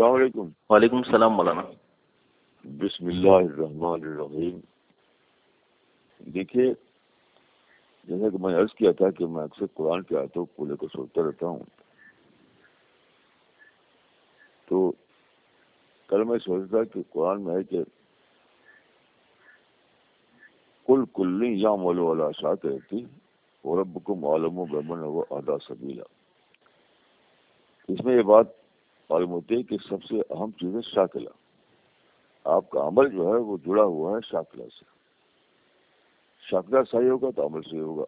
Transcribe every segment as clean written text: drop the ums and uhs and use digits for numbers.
السلام علیکم. وعلیکم السلام مولانا. بسم اللہ الرحمن الرحیم. دیکھیے جیسا کہ میں نے عرض کیا تھا کہ میں اکثر قرآن کی آیتوں کو لے کر سوچتا رہتا ہوں. تو کل میں سوچتا تھا کہ قرآن میں ہے کہ کل یعمل علی شاکرتی وربکم اعلم بمن هو اهدی سبیلا. اس میں یہ بات معلوم ہوتی ہے کہ سب سے اہم چیز ہے شاکلہ. آپ کا عمل جو ہے وہ جڑا ہوا ہے شاکلہ سے. شاکلہ صحیح ہوگا تو عمل صحیح ہوگا.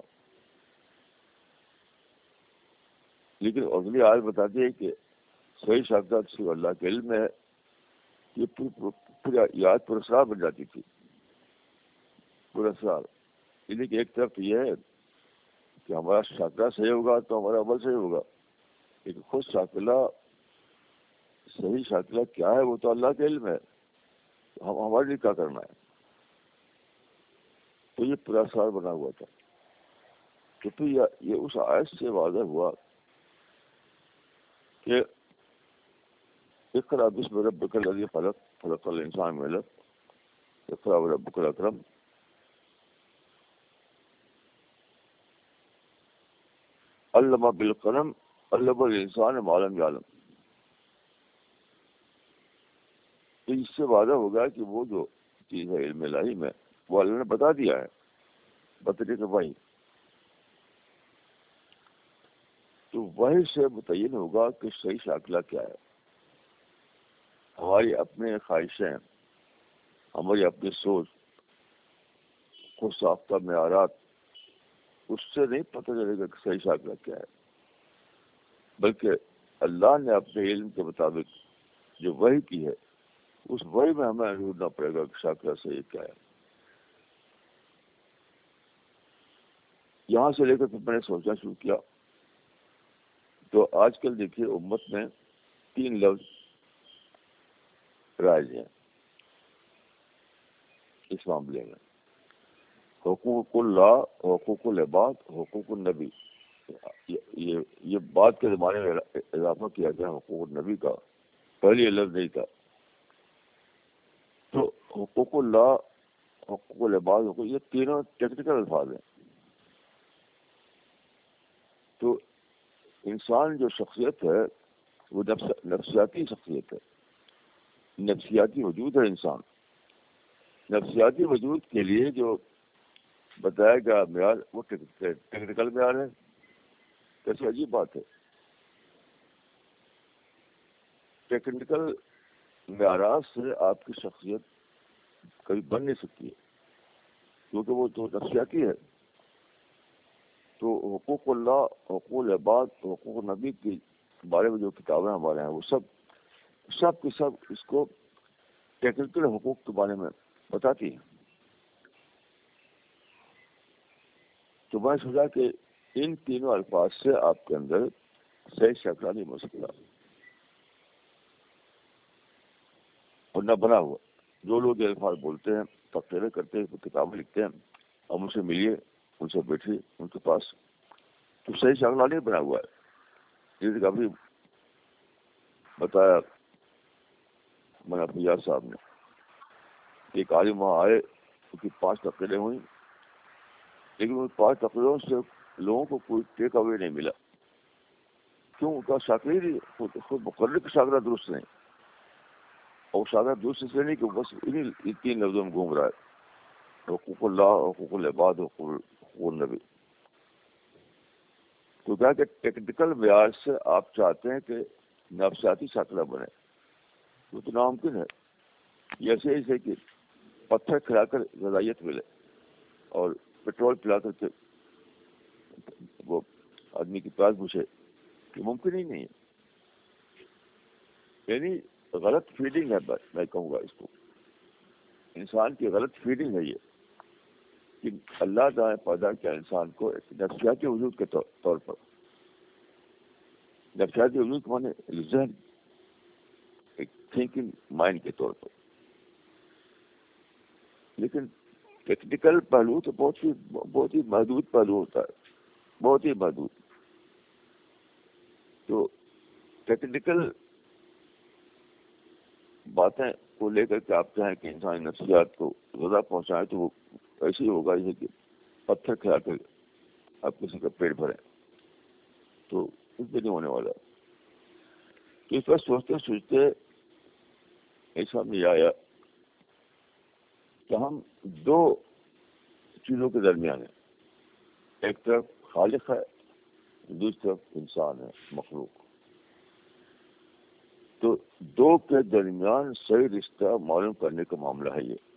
لیکن اگلی آیت بتاتی ہے کہ صحیح شاکلہ صرف اللہ کے علم میں ہے. یہ پورا یاد پرسرار بن جاتی تھی. پرسرار یعنی کہ ایک طرف یہ ہے کہ ہمارا شاکلہ صحیح ہوگا تو ہمارا عمل صحیح ہوگا. لیکن خود شاکلہ صحیح شاکلہ کیا ہے وہ تو اللہ کے علم ہے. ہمارے لیے کیا کرنا ہے. تو یہ پراسرار بنا ہوا تھا. تو پھر یہ اس آیت سے واضح ہوا کہ اقرأ بسم ربک الذی خلق خلق الانسان من علق اقرأ وربک الاکرم. علم بالقلم علم الانسان ما لم یعلم. تو اس سے واضح ہوگا کہ وہ جو چیز ہے علم الہی میں وہ اللہ نے بتا دیا ہے بتانے کے بھائی. تو وہی سے متعین ہوگا کہ صحیح شاکلہ کیا ہے. ہماری اپنے خواہشیں ہماری اپنی سوچ خود ساختہ معیارات اس سے نہیں پتہ چلے گا کہ صحیح شاکلہ کیا ہے. بلکہ اللہ نے اپنے علم کے مطابق جو وحی کی ہے اس وحی میں ہمیں ڈھونڈنا پڑے گا کہ شاکلہ صحیح کیا ہے. یہاں سے لے کر میں نے سوچنا شروع کیا تو آج کل دیکھیے امت میں 3 لفظ رائج ہیں اس معاملے میں. حقوق اللہ، حقوق العباد، حقوق النبی. یہ بات کے زمانے میں اضافہ کیا گیا حقوق النبی کا. پہلے یہ لفظ نہیں تھا. تو حقوق اللہ، حقوق العباد، یہ تینوں ٹیکنیکل الفاظ ہیں. تو انسان جو شخصیت ہے وہ نفسیاتی شخصیت ہے. نفسیاتی وجود ہے انسان. نفسیاتی وجود کے لیے جو بتایا گیا معیار وہ ٹیکنیکل معیار ہے. کیسی عجیب بات ہے. ٹیکنیکل معیارات سے آپ کی شخصیت کبھی بن نہیں سکتی ہے کیونکہ وہ تو نفسیاتی ہے. تو حقوق اللہ، حقوق العباد، حقوق النبی کے بارے میں جو کتابیں ہمارے ہیں وہ سب کے سب اس کو ٹیکنیکل حقوق کے بارے میں بتاتی ہیں. تو میں سوچا کہ ان تینوں الفاظ سے آپ کے اندر صحیح شاکلہ نہیں ہو سکتا اور نہ بنا ہوا. جو لوگ یہ الفاظ بولتے ہیں تقریریں کرتے ہیں کتابیں لکھتے ہیں ہم ان سے ملیے ان سے بیٹھیے ان کے پاس تو صحیح شاکلہ نہیں بنا ہوا ہے. جیسے کہ ابھی بتایا میں اپنے یار صاحب نے ایک عالم وہاں آئے ان کی 5 تقریریں ہوئیں لیکن ان 5 تقریروں سے لوگوں کو کوئی ٹیک اوے نہیں ملا. کیوں؟ ان کا شاکلہ ہی نہیں. خود مقرر کا شاکلہ درست نہیں. اور شاکلہ درست اس لیے نہیں کہ بس انہیں 3 لفظوں میں گھوم رہا ہے حقوق اللہ، حقوق العباد، حقوق النبی. تو کیا کہ ٹیکنیکل معیار سے آپ چاہتے ہیں کہ نفسیاتی شاکلہ بنے وہ تو ناممکن ہے. یہ ایسے کہ پتھر کھلا کر غذائیت ملے اور پیٹرول پلا کر کے وہ آدمی کی پیاس بجھے کہ ممکن ہی نہیں ہے. یعنی غلط فیڈنگ ہے. میں کہوں گا اس کو انسان کی غلط فیڈنگ ہے یہ کہ اللہ تعالیٰ نے پیدا کیا انسان کو ایک نفسیاتی وجود کے طور پر. نفسیاتی وجود کو مانے ذہن ایک تھنکنگ مائنڈ کے طور پر. لیکن ٹیکنیکل پہلو تو بہت ہی محدود پہلو ہوتا ہے. بہت ہی محدود. تو ٹیکنیکل باتیں کو لے کر کے آپ چاہیں کہ انسانی نفسیات کو غذا پہنچائیں تو وہ ایسے ہی ہوگا جیسے کہ پتھر کھلا کر آپ کسی کا پیٹ بھریں، تو اس سے نہیں ہونے والا. تو اس پر سوچتے سوچتے ایسا نہیں آیا کہ ہم دو چیزوں کے درمیان ہیں. ایک طرف خالق ہے، دوسری طرف انسان ہے، مخلوق. تو دو کے درمیان صحیح رشتہ معلوم کرنے کا معاملہ ہے یہ.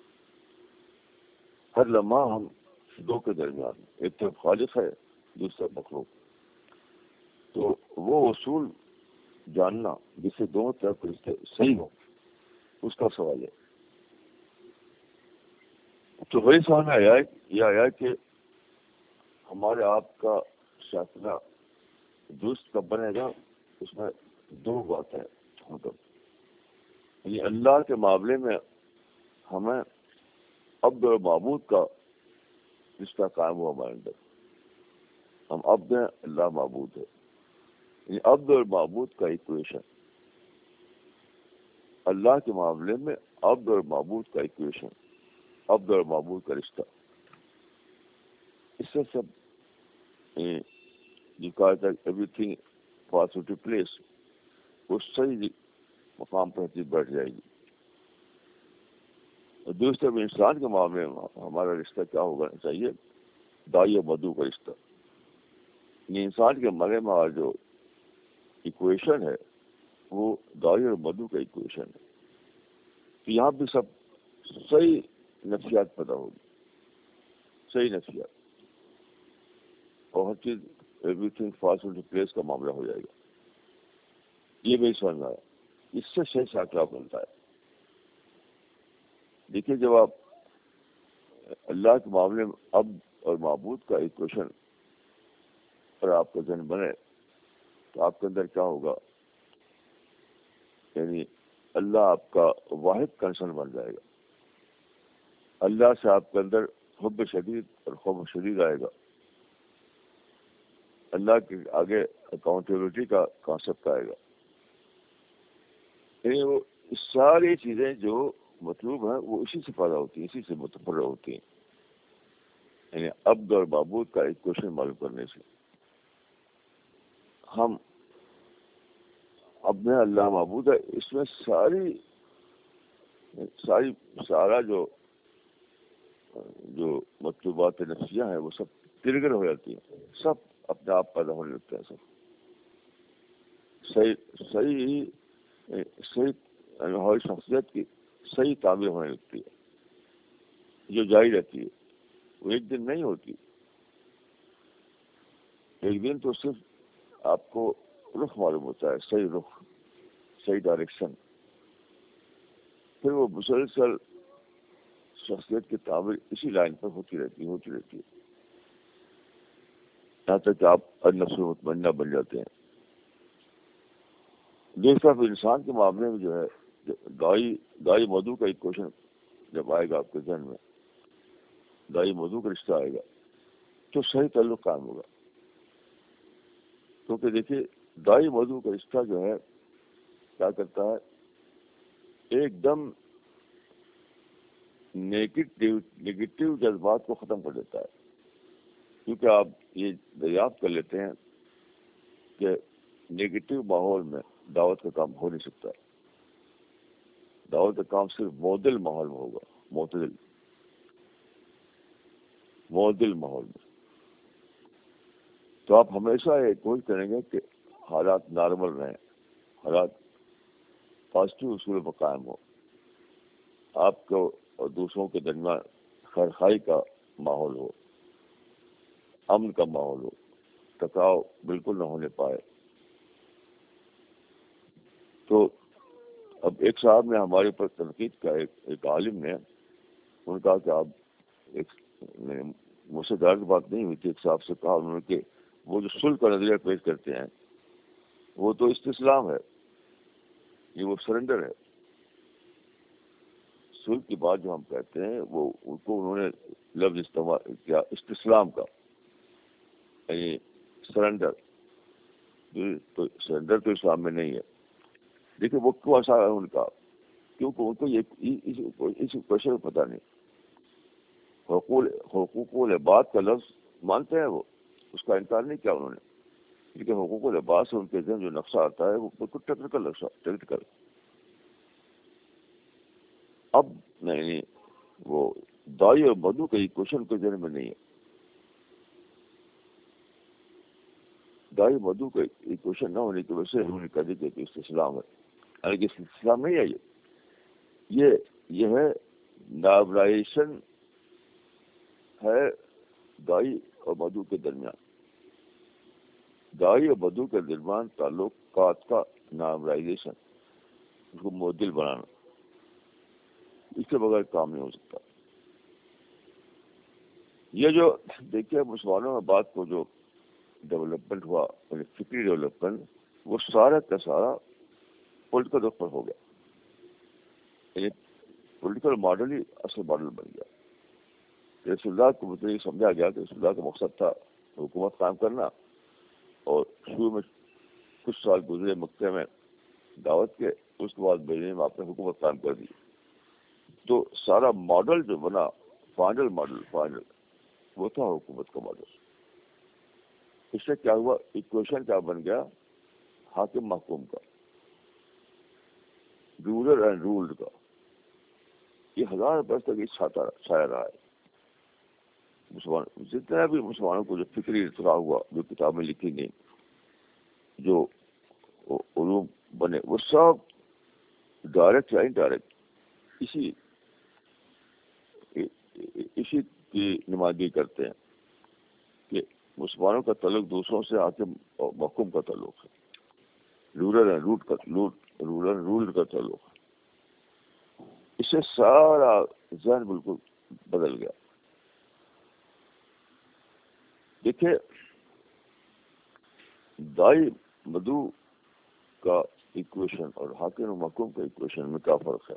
ہر لمحہ ہم دو کے درمیان، ایک طرف خالق ہے، دوسری طرف مخلوق. تو وہ اصول جاننا جس سے دونوں طرف رشتے صحیح ہو، اس کا سوال ہے. تو وہی سوال یہ آیا کہ ہمارے آپ کا فیصلہ درست کب بنے گا. اس میں دو باتیں مطلب یعنی اللہ کے معاملے میں ہمیں عبد اور معبود کا رشتہ قائم ہوا ہمارے اندر. ہم عبد ہیں، اللہ معبود ہے. یعنی عبد اور معبود کا ایکویشن، اللہ کے معاملے میں عبد اور معبود کا ایکویشن، عبد اور معبود کا رشتہ. اس سے سب جو کہا تھا everything falls into place, وہ صحیح مقام پر چیز بیٹھ جائے گی. اور دوسرے انسان کے معاملے میں ہمارا رشتہ کیا ہونا چاہیے؟ دائی و مدعو کا رشتہ. یہ انسان کے مرے میں جو ایکویشن ہے وہ دائی اور مدعو کا ایکویشن ہے. تو یہاں بھی سب صحیح نفسیات پیدا ہوگی، صحیح نفسیات، اور ہر چیز everything falls into place کا معاملہ ہو جائے گا. یہ بھی سمجھ میں آیا. اس سے صحیح ساکلہ بنتا ہے. دیکھیے جب آپ اللہ کے معاملے میں اب اور معبود کا ایکویشن پر آپ کا ذہن بنے تو آپ کے اندر کیا ہوگا؟ یعنی اللہ آپ کا واحد کنسرن بن جائے گا. اللہ سے آپ کے اندر حب شدید اور خوف شدید آئے گا. اللہ کے آگے اکاؤنٹیبلٹی کا کانسیپٹ آئے گا. یعنی وہ ساری چیزیں جو مطلوب ہیں وہ اسی سے پیدا ہوتی ہیں، اسی سے متفرع ہوتی ہیں. یعنی عبد اور معبود کا ایک کوشچن معلوم کرنے سے ہم اب میں اللہ معبود ہے، اس میں سارا جو مطلوبات نفسیہ ہیں وہ سب ٹرگر ہو جاتی ہیں، سب اپنے آپ پیدا ہونے لگتے ہیں. سب صحیح ہماری شخصیت کی صحیح تعبیر ہونے لگتی ہے جو جاری رہتی ہے. وہ ایک دن نہیں ہوتی. ایک دن تو صرف آپ کو رخ معلوم ہوتا ہے، صحیح رخ، صحیح ڈائریکشن. پھر وہ مسلسل شخصیت کی تعبیر اسی لائن پر ہوتی رہتی ہے یہاں تک کہ آپ نفس مطمئنہ بن جاتے ہیں. دوسرا پھر انسان کے معاملے میں جو ہے دائی مدعو کا ایک کوشچن جب آئے گا آپ کے ذہن میں، دائی مدعو کا رشتہ آئے گا تو صحیح تعلق قائم ہوگا. کیونکہ دیکھیے دائی مدعو کا رشتہ جو ہے کیا کرتا ہے، ایک دم نیگیٹو جذبات کو ختم کر دیتا ہے. کیونکہ آپ یہ دریافت کر لیتے ہیں کہ نیگیٹو ماحول میں دعوت کا کام ہو نہیں سکتا. دعوت کا کام صرف معتدل ماحول میں ہوگا، معتدل ماحول میں. تو آپ ہمیشہ یہ کوشش کریں گے کہ حالات نارمل رہیں، حالات پازیٹیو اصول پر قائم ہو، آپ کو اور دوسروں کے درمیان خیرخواہی کا ماحول ہو، امن کا ماحول ہو، ٹکراؤ بالکل نہ ہونے پائے. تو اب ایک صاحب نے ہمارے اوپر تنقید کا، ایک عالم نے ان کا کہ آپ مجھ سے ڈائریکٹ بات نہیں ہوئی تھی، ایک صاحب سے کہا انہوں نے کہ وہ جو صلح کا نظریہ پیش کرتے ہیں وہ تو استسلام ہے، یہ وہ سرنڈر ہے. صلح کی بات جو ہم کہتے ہیں وہ ان کو انہوں نے لفظ استعمال کیا استسلام کا، یعنی سرنڈر. تو سرنڈر تو اسلام میں نہیں ہے. دیکھیے وہ کیوں ایسا ہے ان کا، کیونکہ ان کو اس کوشچن کو پتہ نہیں. حقوق العباد کا لفظ مانتے ہیں وہ, اس کا انکار نہیں کیا انہوں نے, لیکن حقوق العباد سے ان کے ذہن جو نقشہ آتا ہے وہ بالکل ٹیکنیکل نقشہ, ٹیکنیکل. اب نہیں, وہ دائی اور مدعو کا ایکویشن کے ذہن میں نہیں ہے. دائی مدعو کا ایکویشن نہ ہونے کی وجہ سے انہوں نے کہا کہ استسلام ہے, یعنی کہ استسلام نہیں ہے. یہ ہے نابرائزیشن ہے دائی اور مدعو کے درمیان. دائی اور مدعو کے درمیان تعلقات کا نابرائزیشن, اس کو معدل بنانا, اس کے بغیر کام نہیں ہو سکتا. یہ جو دیکھیے مسلمانوں میں بات کو جو ڈیولپمنٹ ہوا, یعنی فکری ڈیولپمنٹ, وہ سارا کا سارا پولیٹیکل رخ پر ہو گیا. یعنی پولیٹیکل ماڈل ہی اصل ماڈل بن گیا. رسول اللہ کو مجھے یہ سمجھا گیا کہ رسول اللہ کا مقصد تھا حکومت قائم کرنا, اور شروع میں کچھ سال گزرے مکے میں دعوت کے, اس کے بعد مدینے میں آپ نے حکومت قائم کر دی. تو سارا ماڈل جو بنا, فائنل ماڈل وہ تھا حکومت کا ماڈل. اس سے کیا ہوا, ایکویشن کیا بن گیا, حاکم محکوم کا, رولر اینڈ رولڈ کا. یہ 1000 برس تک یہ چھایا رہا ہے. مسلمان جتنا بھی مسلمانوں کو جو فکری ارتقا ہوا, جو کتابیں لکھی گئیں, جو علوم بنے, وہ سب ڈائریکٹ یا انڈائریکٹ اسی کی نمائندگی کرتے ہیں کہ مسلمانوں کا تعلق دوسروں سے حاکم اور محکوم کا تعلق ہے, رولر رولڈ کا تعلق ہے. اس سے سارا ذہن بالکل بدل گیا. دیکھیے دائی مدعو کا ایکویشن اور حاکم و محکوم کا ایکویشن میں کیا فرق ہے؟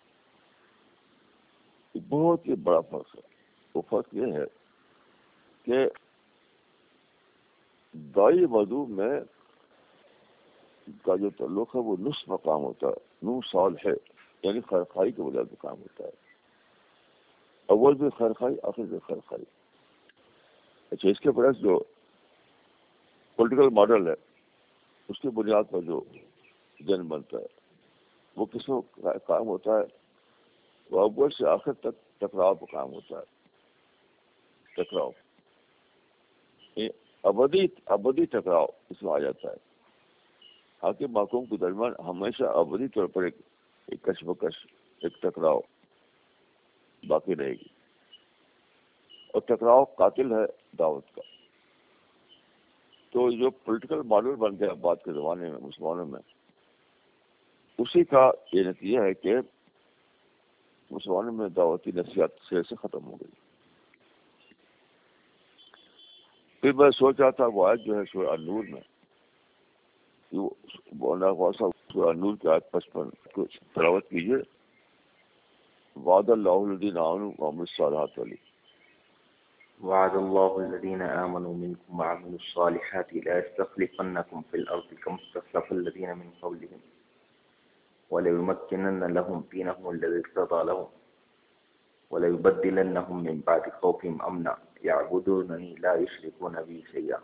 بہت ہی بڑا فرق ہے. وہ فرق یہ ہے کہ دائی مدعو میں کا جو تعلق ہے وہ نصف مقام ہوتا ہے, نو سال ہے, یعنی خیرخواہی کے بجائے کا کام ہوتا ہے. اول بھی خیرخواہی, آخر بھی خیرخواہی. اچھا, اس کے برعکس جو پولیٹیکل ماڈل ہے, اس کی بنیاد پر جو جن بنتا ہے, وہ کس میں قائم ہوتا ہے؟ وہ اول سے آخر تک ٹکراؤ پر قائم ہوتا ہے. ٹکراؤ, ابدی ٹکراؤ اس میں آ جاتا ہے. حاکم محکوم کے درمیان ہمیشہ ابدی طور پر ایک کشمکش, ایک ٹکراؤ باقی رہے گی. اور ٹکراؤ قاتل ہے دعوت کا. تو جو پولیٹیکل ماڈل بن گیا بعد کے زمانے میں مسلمانوں میں, اسی کا یہ نتیجہ ہے کہ مسلمانوں میں دعوتی نصیحت سے ختم ہو گئی. پھر میں سوچ رہا تھا وہ آیت جو ہے سورہ النور میں, سورہ النور کی آیت 55 کو تلاوت کیجیے. وعد اللہ الذین آمنوا وعملوا الصالحات والی. وعد الله الذين آمنوا منكم وعملوا الصالحات لا يستخلفنكم في الأرض كما استخلف الذين من قبلهم وليمكنن لهم دينهم الذي ارتضى لهم وليبدلنهم من بعد خوفهم أمنا يعبدونني لا يشركون بي شيئا.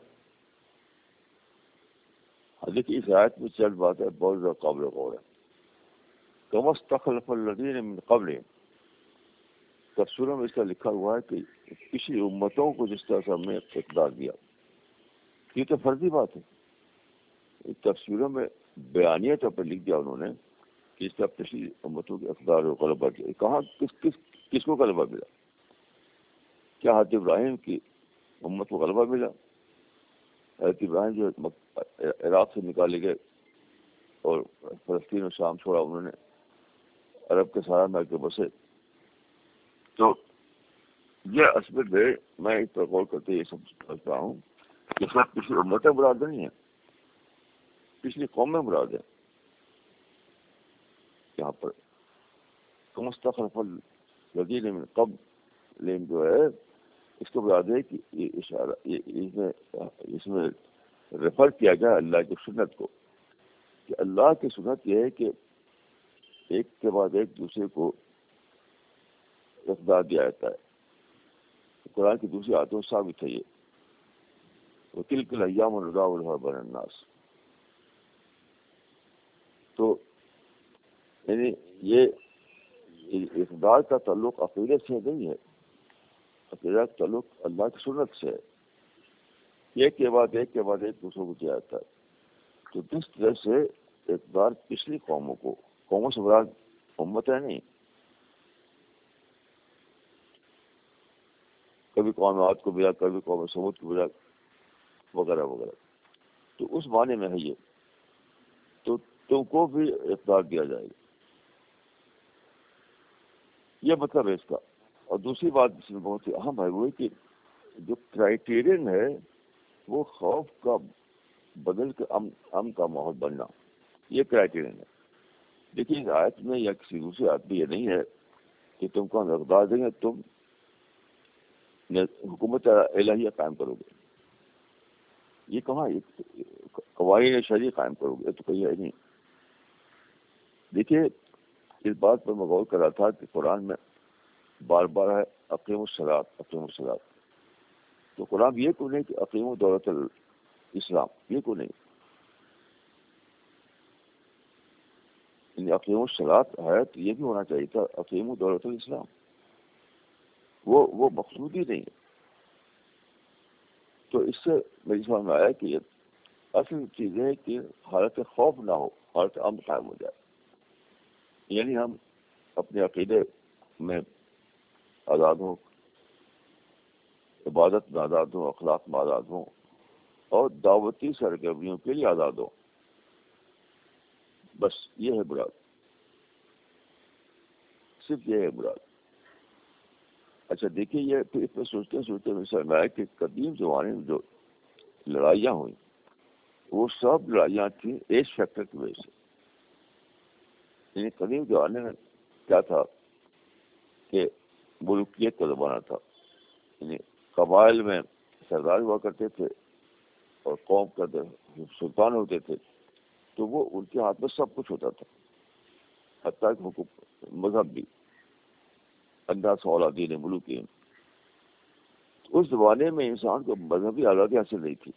حضرت اس آیت میں چند بات ہے بہت زیادہ قابل غور ہے. كما استخلف الذين من قبلهم, تفسیروں میں اس کا لکھا ہوا ہے کہ کسی امتوں کو جس طرح سے ہم نے اقتدار دیا. یہ تو فرضی بات ہے. تفسیروں میں بیانیہ طور پر لکھ دیا انہوں نے کہ اس طرح پچھلی امتوں کے اقتدار و غلبہ دیا. کہاں کس کو غلبہ ملا؟ کیا حضرت ابراہیم کی امت کو غلبہ ملا؟ حضرت ابراہیم جو عراق سے نکالے گئے اور فلسطین اور شام چھوڑا انہوں نے, عرب کے سہارا میں آ کے بسے. تو یہ اصل میں اس پر غور کرتے یہ سب سمجھتا ہوں کہ سب پچھلی امتیں مراد نہیں ہیں, پچھلی قومیں مراد ہیں. یہاں پر کم استخلف الذین من قبل لین جو ہے, اس کو مراد ہے کہ یہ اشارہ اس میں ریفر کیا گیا اللہ کی سنت کو, کہ اللہ کی سنت یہ ہے کہ ایک کے بعد ایک دوسرے کو اقتدار دیا جاتا ہے. قرآن کی دوسری آیتوں سے ثابت ہے یہ. وَتِلْكَ الْأَيَّامُ نُدَاوِلُهَا بَيْنَ النَّاسِ. تو یعنی یہ اقتدار کا تعلق عقیدے سے نہیں ہے، عقیدہ کا تعلق اللہ کی سنت سے ہے. ایک کے بعد ایک کے بعد ایک دوسرے کو دیا جاتا ہے. تو جس طرح سے اقتدار پچھلی قوموں سے مراد امت ہے نہیں، کبھی قوم عاد کو ملا، کبھی قوم سمود کو ملا، وغیرہ وغیرہ. تو اس معنی میں ہے یہ. تو تم کو بھی اقتدار دیا جائے گا، یہ مطلب ہے اس کا. اور دوسری بات جس میں بہت ہی اہم ہے وہ ہے کہ جو کرائیٹیرین ہے وہ خوف کا بدل کے امن کا ماحول بننا، یہ کرائیٹیرین ہے. دیکھیے اس آیت میں یا کسی دوسری آیت میں یہ نہیں ہے کہ تم کو ہم اقتدار دیں گے تم حکومت الہیہ قائم کرو گے. یہ کہاں قوانین شرعی قائم کرو گے، یہ تو کہیں ہے نہیں. دیکھیے اس بات پر میں غور کر رہا تھا کہ قرآن میں بار بار ہے اقیم الصلاۃ اقیم الصلاۃ. تو قرآن یہ کو نہیں کہ اقیم دولت الاسلام، یہ کو نہیں. اقیم الصلاۃ ہے تو یہ بھی ہونا چاہیے تھا اقیم دولت الاسلام. وہ مقصود ہی نہیں ہے. تو اس سے میری سمجھ میں آیا کہ یہ اصل چیز ہے کہ حالت خوف نہ ہو، حالت امن قائم ہو جائے. یعنی ہم اپنے عقیدے میں آزاد ہوں، عبادت میں آزاد ہوں، اخلاق میں آزاد ہوں، اور دعوتی سرگرمیوں کے لیے آزاد ہوں. بس یہ ہے مراد، صرف یہ ہے مراد. اچھا دیکھیے یہ پھر اس میں سوچتے سوچتے میں آیا کہ قدیم زمانے میں جو لڑائیاں ہوئیں وہ سب لڑائیاں تھیں ایج فیکٹر کی وجہ سے. یعنی قدیم زمانے میں کیا تھا کہ ملکیت کا زمانہ تھا. یعنی قبائل میں سردار ہوا کرتے تھے اور قوم کا سلطان ہوتے تھے، تو وہ ان کے ہاتھ میں سب کچھ ہوتا تھا، حتیٰ کہ مذہب بھی. اللہ صلی دین ملوکین. اس زمانے میں انسان کو مذہبی آزادی حاصل نہیں تھی.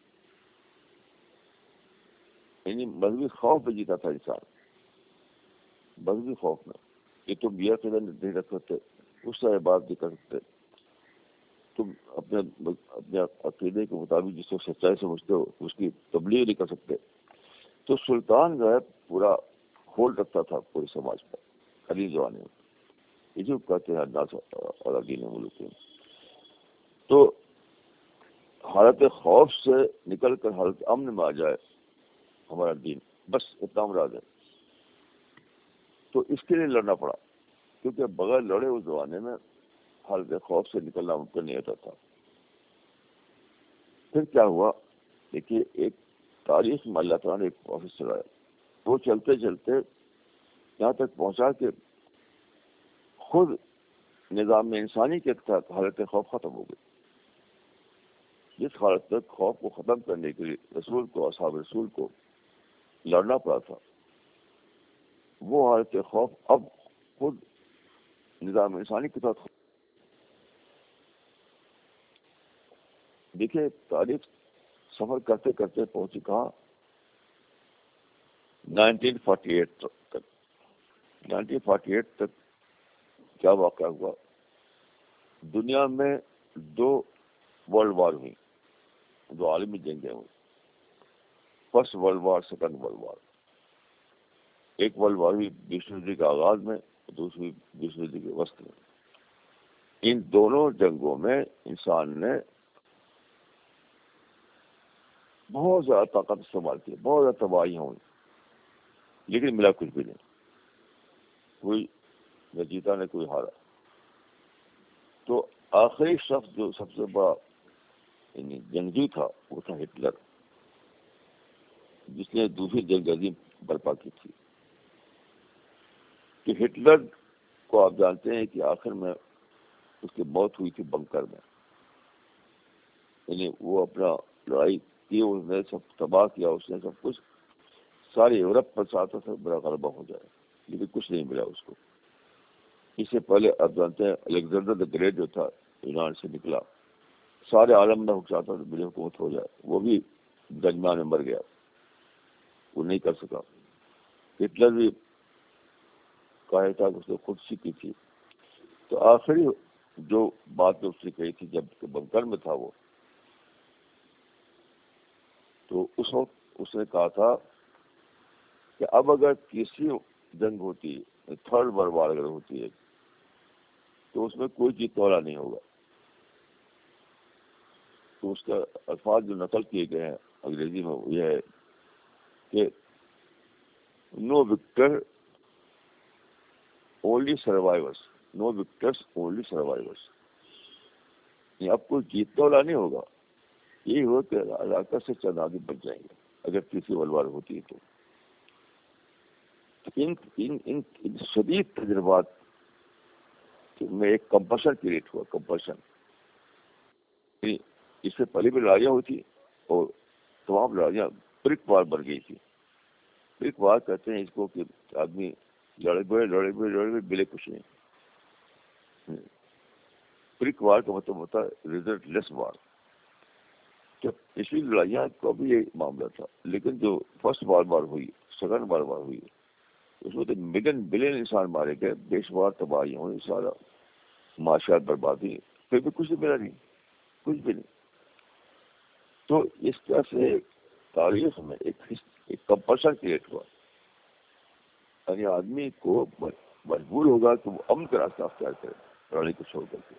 یعنی مذہبی خوف میں جیتا تھا انسان، مذہبی خوف میں کہ تم یہ عقیدہ نہیں رکھ سکتے، اس طرح بات نہیں کر سکتے، تم اپنے عقیدے کے مطابق جس کو سچائی سمجھتے ہو اس کی تبلیغ نہیں کر سکتے. تو سلطان جو ہے پورا ہولڈ رکھتا تھا پورے سماج پر قدیم زمانے میں. یہ جو کہتے ہیں الناس علی دین ملوکین. تو حالت خوف سے نکل کر حالت امن میں آ جائے ہمارا دین، بس اتنا مراد ہے. تو اس کے لیے لڑنا پڑا، کیونکہ بغیر لڑے اس زمانے میں حالت خوف سے نکلنا ممکن نہیں ہوتا تھا. پھر کیا ہوا؟ دیکھیے ایک تاریخ میں اللہ تعالیٰ نے ایک پروسیس چلایا. وہ چلتے چلتے یہاں تک پہنچا کہ خود نظام انسانی کے تحت حالت خوف ختم ہو گئی. جس حالت تک خوف کو ختم کرنے کے لیے رسول کو، اصحاب رسول کو لڑنا پڑا تھا، وہ حالت خوف اب خود نظام انسانی کے تحت. دیکھیے تاریخ سفر کرتے کرتے پہنچی کہاں؟ 1948 تک. 1948 تک کیا واقعہ ہوا؟ دنیا میں 2 ورلڈ وار ہوئی، 2 عالمی جنگیں ہوئی. First world war, second world war. ایک ورلڈ وار ہوئی 20ویں صدی کے آغاز میں، دوسری 20ویں صدی کے وسط میں. ان دونوں جنگوں میں انسان نے بہت زیادہ طاقت استعمال کی، بہت زیادہ تباہیاں ہوئی، لیکن ملا کچھ بھی نہیں. کوئی نہ جیتا نہ کوئی ہارا. تو آخری شخص جو سب سے بڑا یعنی جنگجو تھا وہ تھا ہٹلر، جس نے دوسری جنگ عظیم برپا کی تھی. کہ ہٹلر کو آپ جانتے ہیں کہ آخر میں اس کی موت ہوئی تھی بنکر میں. یعنی وہ اپنا لڑائی کی، اس نے سب تباہ کیا، اس نے سب کچھ سارے یورپ پر چاہتا تھا بڑا غلبہ ہو جائے، لیکن کچھ نہیں ملا اس کو. اس سے پہلے آپ جانتے ہیں الیگزینڈر دا گریٹ جو تھا یونان سے نکلا، سارے عالم میں چاہتا تھا میری حکومت ہو جائے، وہ بھی درمیان میں مر گیا، وہ نہیں کر سکا. ہٹلر بھی کہا تھا کہ اس نے خودکشی کی تھی. تو آخری جو بات جو اس نے کہی تھی جب بنکر میں تھا وہ، تو اس وقت اس نے کہا تھا کہ اب اگر تیسری جنگ ہوتی ہے، تھرڈ ورلڈ وار اگر ہوتی ہے، تو اس میں کوئی جیتنے والا نہیں ہوگا. تو اس کا الفاظ جو نقل کیے گئے ہیں انگریزی میں وہ یہ ہے کہ no victor only survivors, no victors only survivors. اب کوئی جیتنے والا نہیں ہوگا، یہی ہو کہ علاقہ سے چند آدمی بچ جائیں گے اگر تیسری ورلڈ وار ہوتی ہے. تو ان شدید تجربات میں ایک کمپلشن کریٹ ہوا، کمپلشن. اس سے پہلے بھی لڑائیاں ہوئی اور تمام لڑائیاں برک وار بن گئی تھی. برک وار کہتے ہیں اس کو کہ آدمی لڑے بڑے ملے کچھ نہیں. برک وار کا مطلب ہوتا ہے ریزلٹ لیس وار. تو پچھلی لڑائیاں کا بھی یہ معاملہ تھا، لیکن جو فرسٹ وار ہوئی، سیکنڈ وار ہوئی، اس میں تو ملین بلین انسان مارے گئے، بے شمار تباہیاں ہوئی، سارا معاشیات بربادی، پھر بھی کچھ ملا نہیں، کچھ بھی نہیں. تو اس طرح سے تاریخ میں ایک کمپلشن کریٹ ہوا، یعنی آدمی کو مجبور ہوگا کہ وہ امن کا راستہ اختیار کرے لڑائی کو چھوڑ کر کے.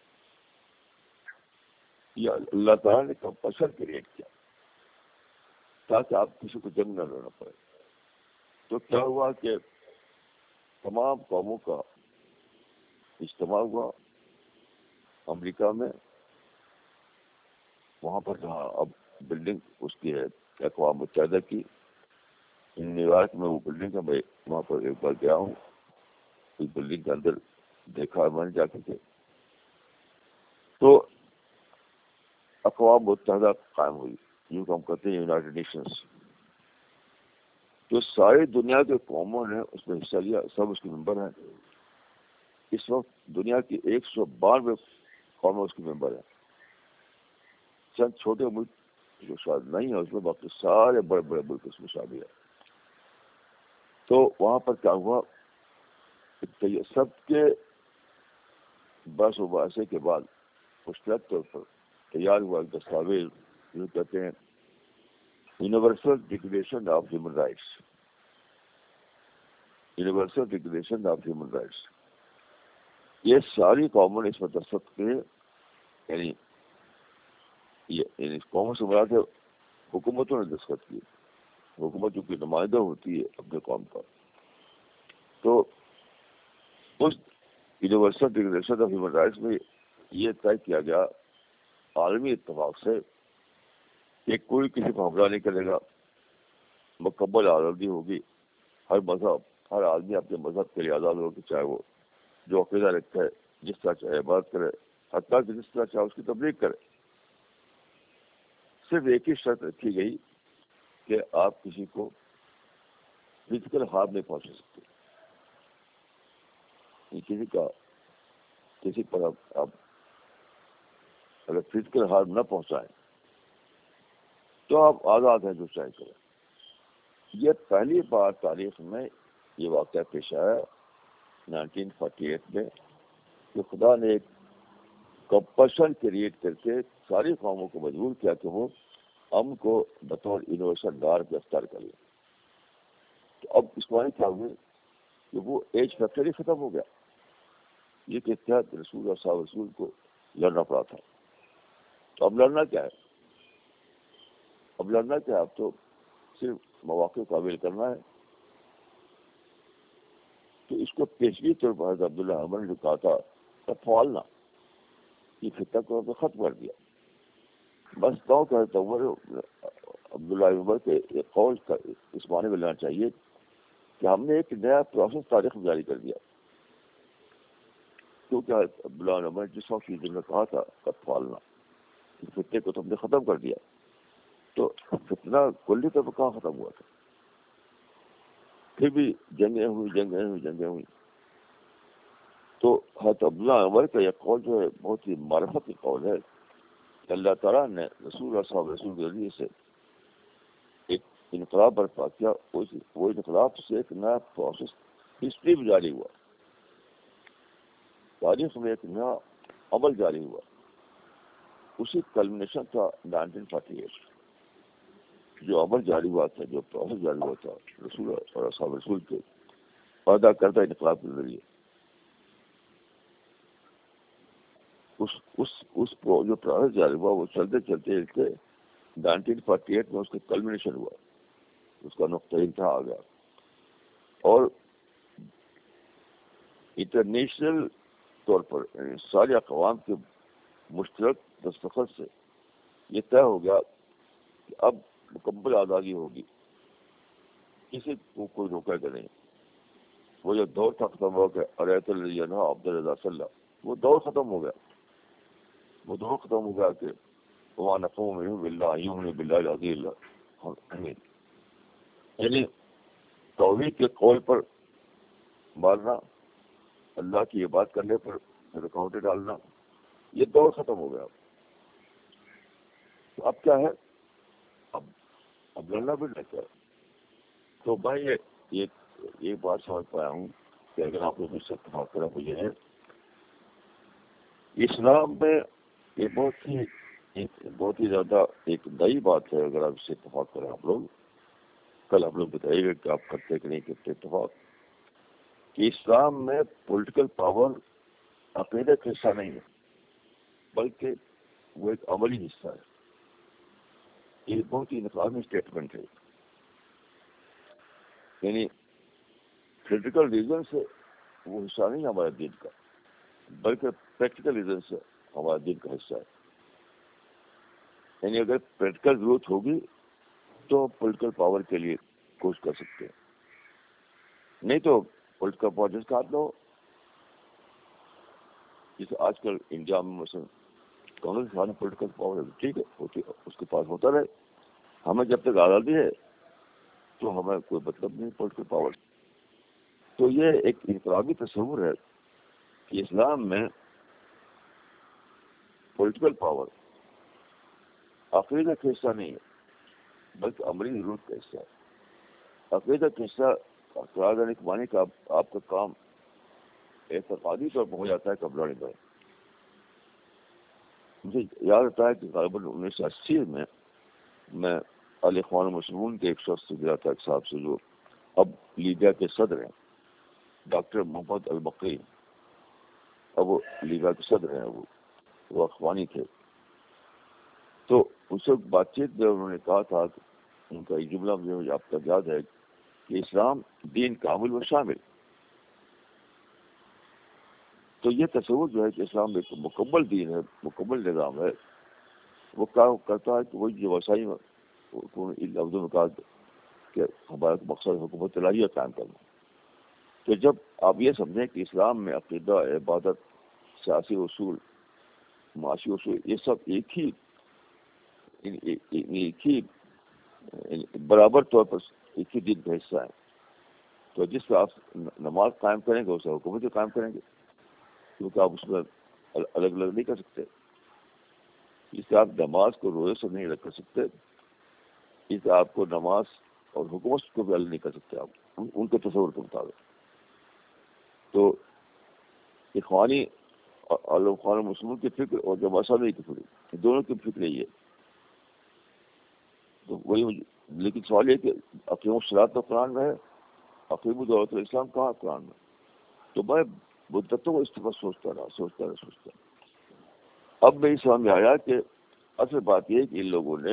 یا اللہ تعالیٰ نے کمپلشن کریٹ کیا تاکہ آپ کسی کو جنگ نہ لڑنا پڑے. تو کیا ہوا کہ تمام قوموں کا اجتماع ہوا امریکہ میں، وہاں پر جہاں اب بلڈنگ اس کی ہے اقوام متحدہ کی، نیو یارک میں وہ بلڈنگ ہے. میں وہاں پر ایک بار گیا ہوں، اس بلڈنگ کے اندر دیکھا میں نے جا کے. تو اقوام متحدہ قائم ہوئی، جن کو ہم کہتے ہیں یونائٹڈ نیشنز. تو ساری دنیا کے قوموں نے اس میں حصہ لیا، سب اس کے ممبر ہیں. اس وقت دنیا کی 192 قومیں اس کے ممبر ہیں. چند چھوٹے ملک جو شاید نہیں ہے اس میں، باقی سارے بڑے بڑے ملک اس میں شامل ہیں. تو وہاں پر کیا ہوا، سب کے بحث و مباحثے کے بعد مشترک طور پر تیار ہوا ایک دستاویز جو کہتے ہیں universal declaration of human rights. Universal declaration of human rights. یہ ساری قوموں نے اس پر دستخط کیے، یعنی قوموں سے مراد ہے حکومتوں نے دستخط کیے. حکومتوں کی نمائندہ ہوتی ہے اپنے قوم پر. تو اس universal declaration of human rights میں یہ طے کیا گیا عالمی اتفاق سے کہ کوئی کسی کو حملہ نہیں کرے گا، مکمل آزادی ہوگی، ہر مذہب، ہر آدمی اپنے مذہب کے لیے آزاد ہوگی، چاہے وہ جو عقیدہ رکھتا ہے جس طرح چاہے عبادت کرے، حتیٰ کہ جس طرح چاہے اس کی تبلیغ کرے. صرف ایک ہی شرط رکھی گئی کہ آپ کسی کو فزیکل ہارم نہیں پہنچا سکتے. کسی پر آپ اگر فزیکل ہارم نہ پہنچائیں تو آپ آزاد ہیں، جو چاہے کریں. یہ پہلی بار تاریخ میں یہ واقعہ پیش آیا 1948 میں کہ خدا نے ایک کمپلشن کریٹ کر کے ساری قوموں کو مجبور کیا کہ وہ امن کو بطور یونیورسل ڈار کے اختیار کر لیں. تو اب اس معنی کیا ہوئے کہ وہ ایج فیکٹر ہی ختم ہو گیا. یہ کہ اتحاد رسول اور صاحب رسول کو لڑنا پڑا تھا. تو اب لڑنا کیا ہے؟ اب تو صرف مواقع کو اویل کرنا ہے. تو اس کو پیشگی طور پر حضرت عبداللہ عمر نے جو کہا تھا فعالنا، یہ فتنہ کو ختم کر دیا. بس تو حضرت عبداللہ عمر کے ایک قول کا اس معنی میں لینا چاہیے کہ ہم نے ایک نیا پروسیس تاریخ میں جاری کر دیا. کیونکہ حضرت عبداللہ عمر جس وقت چیز نے کہا تھا فعالنا، اس فتنے کو تو ہم نے ختم کر دیا. تو فتنہ کلی طور پر کہاں ختم ہوا تھا؟ پھر بھی جنگیں ہوئی. تو حضرت عبداللہ عمر کا یہ قول جو ہے بہت ہی معرفت کی قول ہے کہ اللہ تعالیٰ نے رسول اللہ صلی اللہ علیہ وسلم کے ذریعے سے ایک انقلاب برپا کیا. وہ انقلاب سے ایک نیا پروسیس ہسٹری میں جاری ہوا, تاریخ میں ایک نیا عمل جاری ہوا. اسی کلمنیشن تھا 1948. جو عمل جاری ہوا تھا, جو پروسیس جاری ہوا تھا رسول اور اصحاب رسول کے پیدا کردہ انقلاب کے ذریعے, اس جو پروسیس جاری ہوا وہ چلتے 1948 میں اس کا کلمنیشن ہوا, اس کا نقطہ انتہا آ گیا. اور انٹرنیشنل طور پر سارے اقوام کے مشترک دستخط سے یہ طے ہو گیا کہ اب مکمل آزادی ہوگی, کسی کو کوئی روکے گا نہیں. وہ جو دور تھا ختم ہو گیا, اریت الجنہ عبدالرضا صلی اللہ, وہ دور ختم ہو گیا کہ وہاں نقوم باللہ العزیز الحمید, یعنی توحید کے قول پر مارنا, اللہ کی عبادت کرنے پر رکاوٹیں ڈالنا, یہ دور ختم ہو گیا. تو اب کیا ہے, اب لڑنا بھی نہیں ہے. تو میں یہ بات سمجھ پایا ہوں کہ اگر آپ لوگ اس سے اتفاق کریں تو یہ ہے اسلام میں یہ بہت ہی زیادہ ایک نئی بات ہے. اگر آپ اس سے اتفاق کریں آپ لوگ, کل آپ لوگ بتائیے گا کہ آپ کرتے کہ نہیں کرتے اتفاق, کہ اسلام میں پولیٹیکل پاور عقیدے کا حصہ نہیں ہے بلکہ وہ ایک عملی حصہ ہے. یہ بہت ہی انقلابی اسٹیٹمنٹ ہے. یعنی پولیٹیکل ریزن سے وہ حصہ نہیں ہمارے دین کا, بلکہ پریکٹیکل ریزن سے ہمارے دین کا حصہ ہے. یعنی اگر پریکٹیکل ضرورت ہوگی تو پولیٹیکل پاور کے لیے کوشش کر سکتے ہیں, نہیں تو پولیٹیکل پاور جس کا ہاتھ ہو. جیسے آج کل انڈیا میں مثلا کانگریس کے پولیٹیکل پاور ہے, ٹھیک ہے, ہوتی اس کے پاس ہوتا رہے. ہمیں جب تک آزادی ہے تو ہمیں کوئی مطلب نہیں پولیٹیکل پاور. تو یہ ایک انقلابی تصور ہے کہ اسلام میں پولیٹیکل پاور عقیدہ کا حصہ نہیں ہے بلکہ عملی ضرورت کا حصہ ہے. عقیدہ کا حصہ قرار دینے کے معنی کا آپ کا کام اعتقادی طور پر ہو جاتا ہے کبلانے میں. مجھے یاد آتا ہے کہ غالباً 1980 میں الاخوان المسلمون کے ایک شخص سے ملا تھا, ایک صاحب سے جو اب لیبیا کے صدر ہیں, ڈاکٹر محمد البقری. اب وہ لیبیا کے صدر ہیں, وہ اخوانی تھے. تو اس وقت بات چیت میں انہوں نے کہا تھا کہ ان کا ایک جملہ مجھے آپ تک یاد ہے کہ اسلام دین کامل و شامل. تو یہ تصور جو ہے کہ اسلام ایک مکمل دین ہے, مکمل نظام ہے. وہ کیا کرتا ہے کہ وہ جو وسائل لفظوں میں کہا کہ ہمارا مقصد حکومت الہیہ قائم کرنا. تو جب آپ یہ سمجھیں کہ اسلام میں عقیدہ, عبادت, سیاسی اصول, معاشی اصول, یہ سب ایک ہی برابر طور پر ایک ہی دین کا حصہ ہے, تو جس پہ آپ نماز قائم کریں گے اسے حکومت بھی قائم کریں گے, کیونکہ آپ اس میں الگ الگ نہیں کر سکتے. اس سے آپ نماز کو روزے سے نہیں الگ کر سکتے, اس سے آپ کو نماز اور حکومت کو بھی الگ نہیں کر سکتے آپ ان کے تصور کے مطابق. تو اخوانی اور اخوان مسلموں کی فکر اور جماعت اسلامی کی فکر, دونوں کی فکر یہی ہے. تو وہی, لیکن سوال یہ کہ اقیم الصلاۃ تو قرآن میں ہے, اقیم دولت الاسلام کہاں قرآن میں. تو میں مدتوں کو اس طرح سوچتا رہا. اب میں اس سمجھ میں آیا کہ اصل بات یہ ہے کہ ان لوگوں نے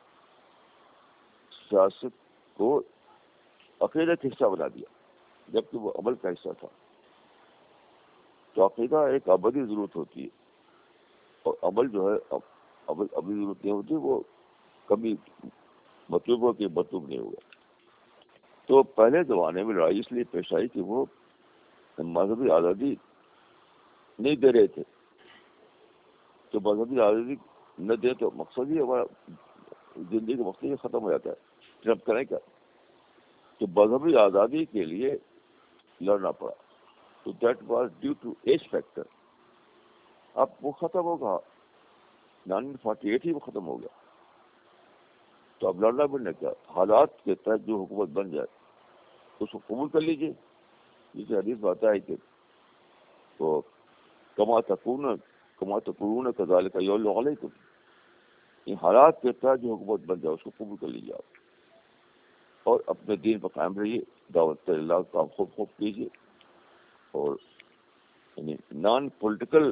سیاست کو عقیدہ کا حصہ بنا دیا جبکہ وہ عمل کا حصہ تھا. تو عقیدہ ایک ابدی ضرورت ہوتی ہے اور عمل جو ہے ابدی ضرورت نہیں ہوتی, وہ کبھی مطلوب ہو کہ مطلوب نہیں ہوگا. تو پہلے زمانے میں لڑائی اس لیے پیش آئی کہ وہ مذہبی آزادی نہیں دے رہے تھے. تو مذہبی آزادی نہ دے تو مقصد ہی ہمارا زندگی کا مقصد ہی ختم ہو جاتا ہے. پھر ہم کریں کیا؟ تو مذہبی آزادی کے لیے لڑنا پڑا. تو that was due to age factor. اب وہ ختم ہوگا 1948 ہی وہ ختم ہو گیا. تو اب لڑنا بھی نہیں کیا. حالات کے تحت جو حکومت بن جائے اس کو قبول کر لیجیے. جسے حدیث بات ہے کہ تو کما تکون کذالک یولو علیکم. ان حالات کے تحت جو حکومت بن جائے اس کو قبول کر لیجیے آپ, اور اپنے دین پر قائم رہیے. دعوت اللہ کا خوب خوب کیجیے, اور یعنی نان پولیٹیکل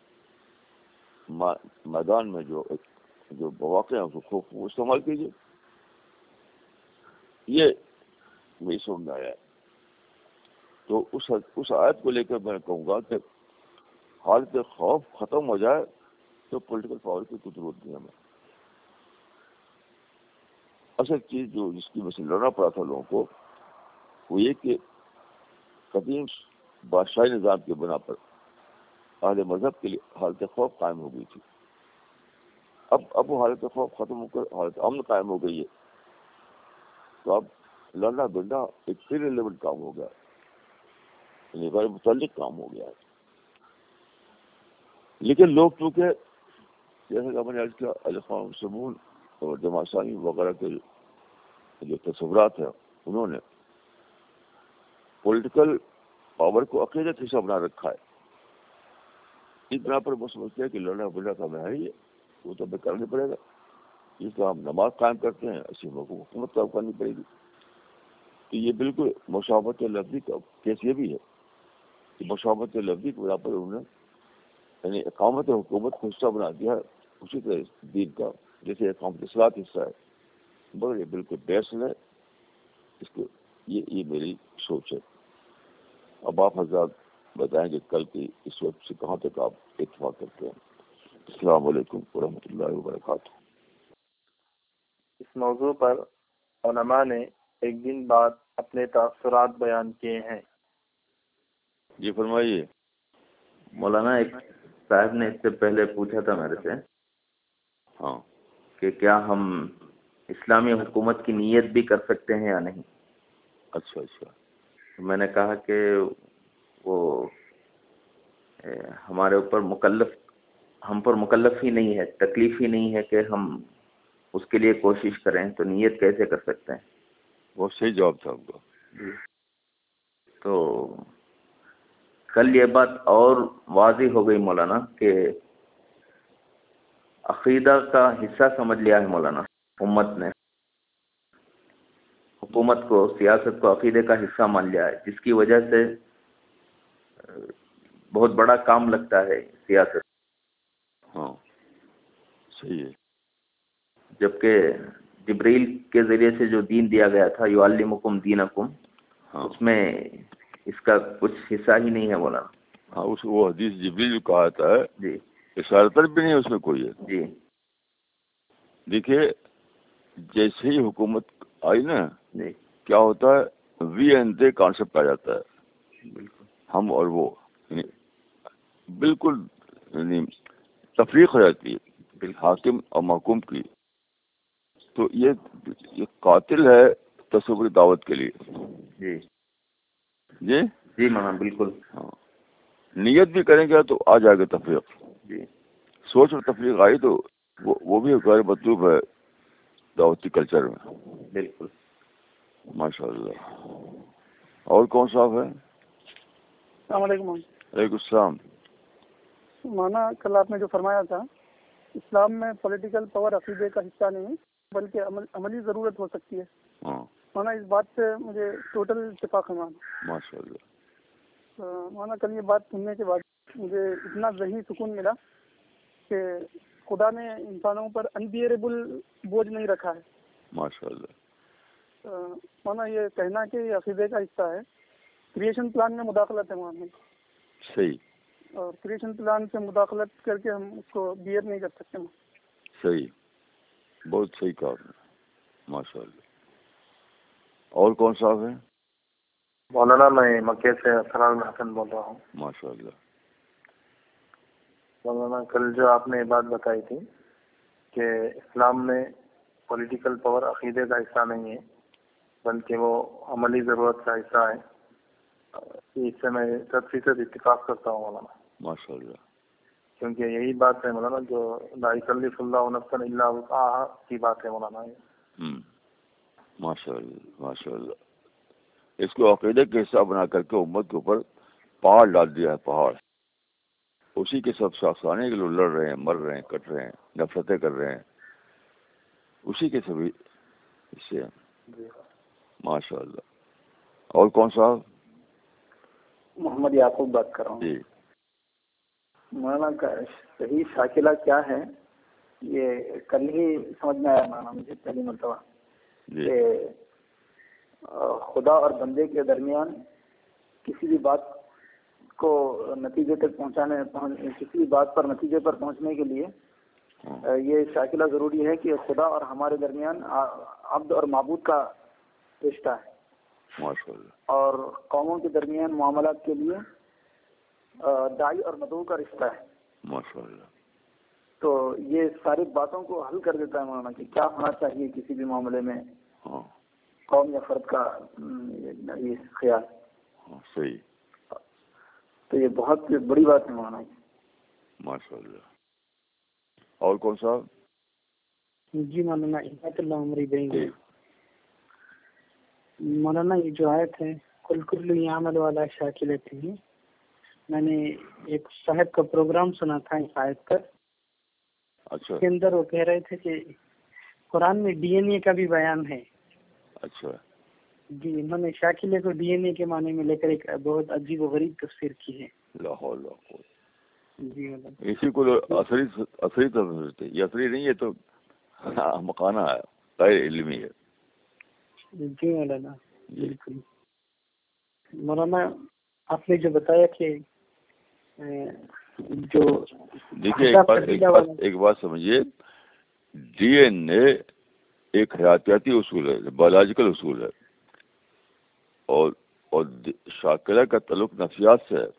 میدان میں جو مواقع ہیں اس کو خوب خوب استعمال کیجیے. یہ میری سمجھ میں آیا ہے. تو اس آیت کو لے کر میں کہوں گا کہ حالت خوف ختم ہو جائے تو پولیٹیکل پاور کی کچھ ضرورت نہیں ہمیں. اصل چیز جو جس کی وجہ سے لڑنا پڑا تھا لوگوں کو وہ یہ کہ قدیم بادشاہی نظام کے بنا پر اہل مذہب کے لیے حالت خوف قائم ہو گئی تھی. اب وہ حالت خوف ختم ہو کر حالت امن قائم ہو گئی ہے. تو اب لڑنا بڑنا ایک irrelevant کام ہو گیا, یعنی غیر متعلق کام ہو گیا ہے. لیکن لوگ چونکہ جیسے کہ میں نے عرض کیا الاخوان المسلمون اور جماعت ثانی وغیرہ کے جو تصورات ہیں انہوں نے پولیٹیکل پاور کو عقیدت حصہ بنا رکھا ہے. اس بنا پر وہ سمجھتے ہیں کہ لڑنا بڑنا کا میں ہے ہی ہے, وہ تو ہمیں کرنا پڑے گا. جس طرح ہم نماز قائم کرتے ہیں اسی میں حکومت قائم کرنی پڑے گی. تو یہ بالکل مشابہت لفظی کا کیس یہ بھی ہے کہ مشابہت لفظی کے بنا پر انہوں نے یعنی اقامت حکومت کو حصہ بنا دیا ہے اسی طرح دین کا, جیسے اقامت اصلاحات حصہ ہے. مگر یہ بالکل بیسن ہے اس کو. یہ میری سوچ ہے. اب آپ حضرات بتائیں کہ کل کی اس وقت سے کہاں تک آپ اتفاق کرتے ہیں. السلام علیکم ورحمۃ اللہ وبرکاتہ. اس موضوع پر علماء نے ایک دن بعد اپنے تاثرات بیان کیے ہیں. جی فرمائیے. مولانا ایک صاحب نے اس سے پہلے پوچھا تھا میرے سے ہاں کہ کیا ہم اسلامی حکومت کی نیت بھی کر سکتے ہیں یا نہیں. اچھا. میں نے کہا کہ وہ ہمارے اوپر ہم پر مکلف ہی نہیں ہے, تکلیف ہی نہیں ہے کہ ہم اس کے لیے کوشش کریں, تو نیت کیسے کر سکتے ہیں. بہت صحیح جواب تھا آپ کا. تو کل یہ بات اور واضح ہو گئی مولانا کہ عقیدہ کا حصہ سمجھ لیا ہے مولانا امت نے. حکومت کو, سیاست کو عقیدے کا حصہ مان لیا ہے, جس کی وجہ سے بہت بڑا کام لگتا ہے سیاست. ہاں صحیح ہے. جبکہ جبریل کے ذریعے سے جو دین دیا گیا تھا یعلمکم دینکم, اس میں اس کا کچھ حصہ ہی نہیں ہے مولانا. ہاں وہ حدیث جبریل جو کہا تھا جی اشارت بھی نہیں اس میں کوئی ہے. جی دیکھیے جیسے ہی حکومت آئی نا جی کیا ہوتا ہے وی اینڈ دے کانسیپٹ آ جاتا ہے. بالکل ہم اور وہ یعنی بالکل یعنی تفریق ہو جاتی ہے حاکم اور محکوم کی. تو یہ قاتل ہے تصور دعوت کے لیے. جی جی جی مولانا بالکل. ہاں نیت بھی کریں گے تو آ جائے گا تفریق. جی سوچ اور تفریق آئی تو وہ بھی غیر مطلوب ہے دعوتی کلچر میں. بالکل ماشاء اللہ. اور کون صاحب ہے؟ السلام علیکم. وعلیکم السلام. مانا کل آپ نے جو فرمایا تھا اسلام میں پولیٹیکل پاور عقیدے کا حصہ نہیں بلکہ عملی ضرورت ہو سکتی ہے. ہاں مانا اس بات سے مجھے ٹوٹل اتفاق ہے مانا. ماشاء اللہ. مانا کل یہ بات سننے کے بعد مجھے اتنا ذہنی سکون ملا کہ خدا نے انسانوں پر انبیئریبل بوجھ نہیں رکھا ہے. ماشاء اللہ. مانا یہ کہنا کہ یہ عقیدے کا حصہ ہے. کریشن پلان میں مداخلت ہے مانا. صحیح. اور کریشن پلان سے مداخلت کر کے ہم اس کو بیئر نہیں کر سکتے. صحیح, بہت صحیح کہا آپ نے. ماشاء اللہ. اور کون صاحب ہے؟ مولانا میں مکے سے اسرار حسن بول رہا ہوں. ماشاء اللہ. مولانا کل جو آپ نے بات بتائی تھی کہ اسلام میں پولیٹیکل پاور عقیدے کا حصہ نہیں ہے بلکہ وہ عملی ضرورت کا حصہ ہے. اس سے میں 100% اتفاق کرتا ہوں مولانا. ماشاء اللہ. کیونکہ یہی بات ہے مولانا جو لا یکلف اللہ نفسا الا وسعها کی بات ہے مولانا. ماشاء اللہ ماشاء اللہ. اس کو عقیدے کے حصہ بنا کر کے امت کے اوپر پہاڑ ڈال دیا ہے، پہاڑ. اسی کے سب شخصانے کے لوگ لڑ رہے ہیں، مر رہے ہیں، کٹ رہے ہیں، نفرتیں کر رہے ہیں، اسی کے سبھی حصے ہیں. ماشاء اللہ. اور کون صاحب؟ محمد یعقوب بات کر رہا ہوں. جی. مولانا کا صحیح شاکلہ کیا ہے یہ کل ہی سمجھ میں آیا مولانا مجھے پہلی مرتبہ کہ خدا اور بندے کے درمیان کسی بھی بات کو نتیجے تک کسی بھی بات پر نتیجے پر پہنچنے کے لیے یہ شاکلہ ضروری ہے کہ خدا اور ہمارے درمیان عبد اور معبود کا رشتہ ہے. اور قوموں کے درمیان معاملات کے لیے داعی اور مدعو کا رشتہ ہے. ماشاءاللہ. تو یہ ساری باتوں کو حل کر دیتا ہے مولانا کہ کیا ہونا چاہیے کسی بھی معاملے میں قوم یا فرد کا یہ خیال. صحیح. تو یہ بہت بڑی بات ہے مولانا. ماشاءاللہ. اور کون صاحب؟ جی مولانا عنایت اللہ عمری دیں گے. مولانا یہ جو آیت ہے کل کل یعمل والا شاکلۃ ہے، میں نے ایک صاحب کا پروگرام سنا تھا اس آیت پر. اچھا. اس کے اندر وہ کہہ رہے تھے کہ قرآن میں ڈی این اے کا بھی بیان ہے. اچھا. جی انہوں نے شاکلے کو ڈی این اے کے معنی میں لے کر ایک بہت عجیب و غریب تفسیر کی ہے. لاہور لاہور. جی مولانا. اسی کو اثری تفسیر، یہ اثری نہیں ہے تو مکانہ ہے، غیر علمی ہے. جی مولانا بالکل. مولانا آپ نے جو بتایا کہ جو دیکھیے ایک بات سمجھیے، ڈی این اے ایک حیاتیاتی اصول ہے، بایولوجیکل اصول ہے، اور شاکلہ کا تعلق نفسیات سے ہے.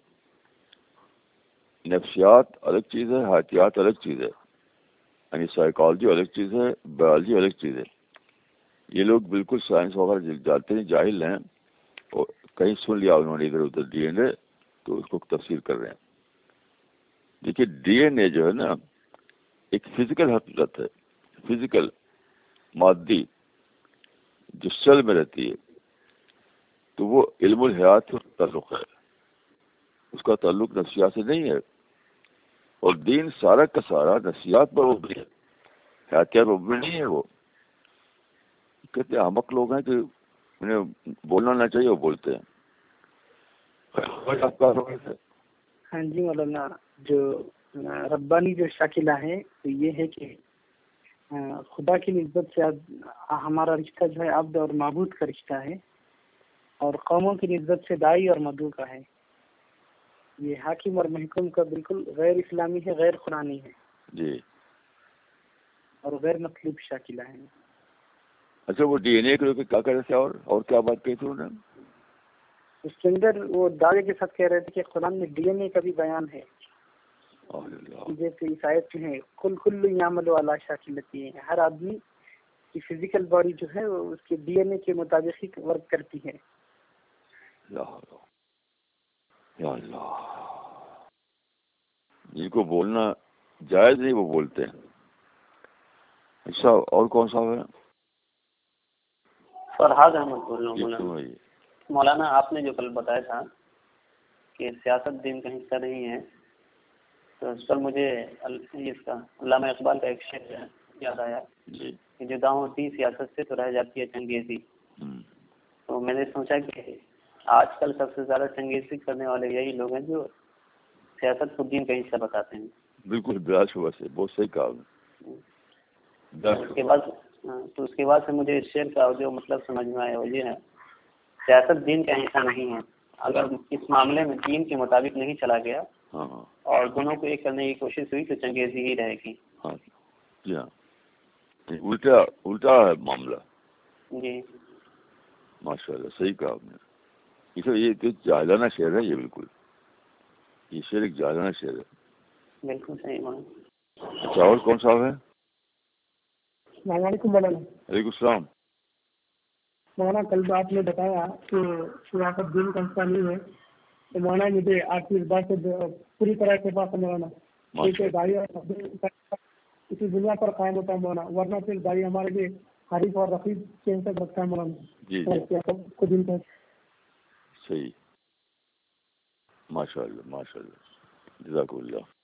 نفسیات الگ چیز ہے، حیاتیات الگ چیز ہے، یعنی سائیکالوجی الگ چیز ہے، بایولوجی الگ چیز ہے. یہ لوگ بالکل سائنس وغیرہ جانتے ہیں، جاہل ہیں، اور کہیں سن لیا انہوں نے ادھر ادھر ڈی این اے تو اس کو تفسیر کر رہے ہیں. دیکھیے ڈی این اے جو ہے نا ایک فزیکل حقیقت ہے، فزیکل مادی جو سیل میں رہتی ہے، تو وہ علم الحیات کا تعلق ہے، اس کا تعلق نفسیات سے نہیں ہے. اور دین سارا کا سارا نفسیات پر مبنی ہے، حیاتیات پر مبنی نہیں ہے. وہ کہتے ہیں احمق لوگ ہیں کہ انہیں بولنا نہ چاہیے، وہ بولتے ہیں. ہاں جی مولانا، جو ربانی جو شاکلہ ہے تو یہ ہے کہ خدا کی نسبت سے ہمارا رشتہ جو ہے عبد اور معبود کا رشتہ ہے، اور قوموں کی نسبت سے داعی اور مدعو کا ہے. یہ حاکم اور محکوم کا بالکل غیر اسلامی ہے، غیر قرآنی ہے جی، اور غیر مطلوب شاکلہ ہے. اچھا وہ ڈی این اے کے کیا کر رہے تھے اور کیا بات کہی تھی انہوں نے؟ اس کے اندر وہ دعوے کے ساتھ کہہ رہے تھے کہ قرآن میں ڈی این اے کا بھی بیان ہے. جیسے اس آیت میں ہے کل کل یعمل والا شاکلتی ہے، ہر آدمی کی فزیکل باڈی جو ہے وہ اس کے ڈی این اے کے مطابق ہی ورک کرتی ہے. یا اللہ، جن کو بولنا جائز نہیں وہ بولتے ہیں. اچھا اور کون سا ہے؟ فرحاد احمد بول رہا ہوں. مولانا آپ نے جو کل بتایا تھا کہ سیاست دین کا حصہ نہیں ہے، تو اس پر مجھے اس کا علامہ اقبال کا ایک شعر یاد آیا کہ جو داؤں ہوتی سیاست سے تو رہ جاتی ہے چنگیزی. تو میں نے سوچا کہ آج کل سب سے زیادہ چنگیزی کرنے والے یہی لوگ ہیں جو سیاست کو دین کا حصہ بتاتے ہیں. بالکل بلا شبہ سے، بہت صحیح کہا. اس کے بعد سے مجھے اس شعر کا جو مطلب سمجھ میں آیا وہ یہ ہے، سیاست دین کا حصہ نہیں ہے. اگر اس معاملے میں دین کے مطابق نہیں چلا گیا اور دونوں کو ایک کرنے کی کوشش ہوئی تو چنگیزی ہی رہے گی. جی ہاں، الٹا ہے معاملہ. جی ماشاء اللہ صحیح کہا آپ نے. یہ تو جاہلانہ شعر ہے، یہ بالکل یہ شعر ایک جاہلانہ شعر ہے. بالکل صحیح بات. اچھا اور کون صاحب ہے؟ السلام علیکم مولانا. وعلیکم السلام. مولانا کل آپ نے بتایا کہ سیاست دین کا حصہ نہیں ہے، تو مولانا مجھے آپ کی اس بات سے پوری طرح اتفاق ہے مولانا، کیونکہ دائی اور اسی دنیا پر قائم ہوتا ہے مولانا، ورنہ پھر دائی ہمارے لیے حریف اور رقیب چین سے رکھتا ہے مولانا کو دن کا. صحیح. ماشاء اللہ ماشاء اللہ، جزاک اللہ.